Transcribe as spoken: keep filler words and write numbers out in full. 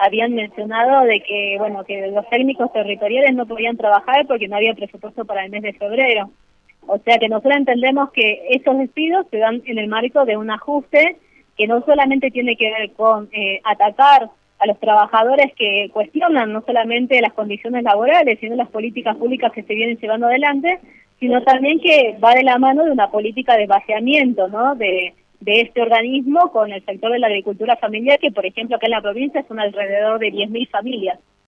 habían mencionado de que, bueno, que los técnicos territoriales no podían trabajar porque no había presupuesto para el mes de febrero. O sea que nosotros entendemos que esos despidos se dan en el marco de un ajuste que no solamente tiene que ver con eh, atacar a los trabajadores que cuestionan no solamente las condiciones laborales, sino las políticas públicas que se vienen llevando adelante, sino también que va de la mano de una política de vaciamiento, ¿no?, de, de este organismo con el sector de la agricultura familiar, que por ejemplo acá en la provincia son alrededor de diez mil familias.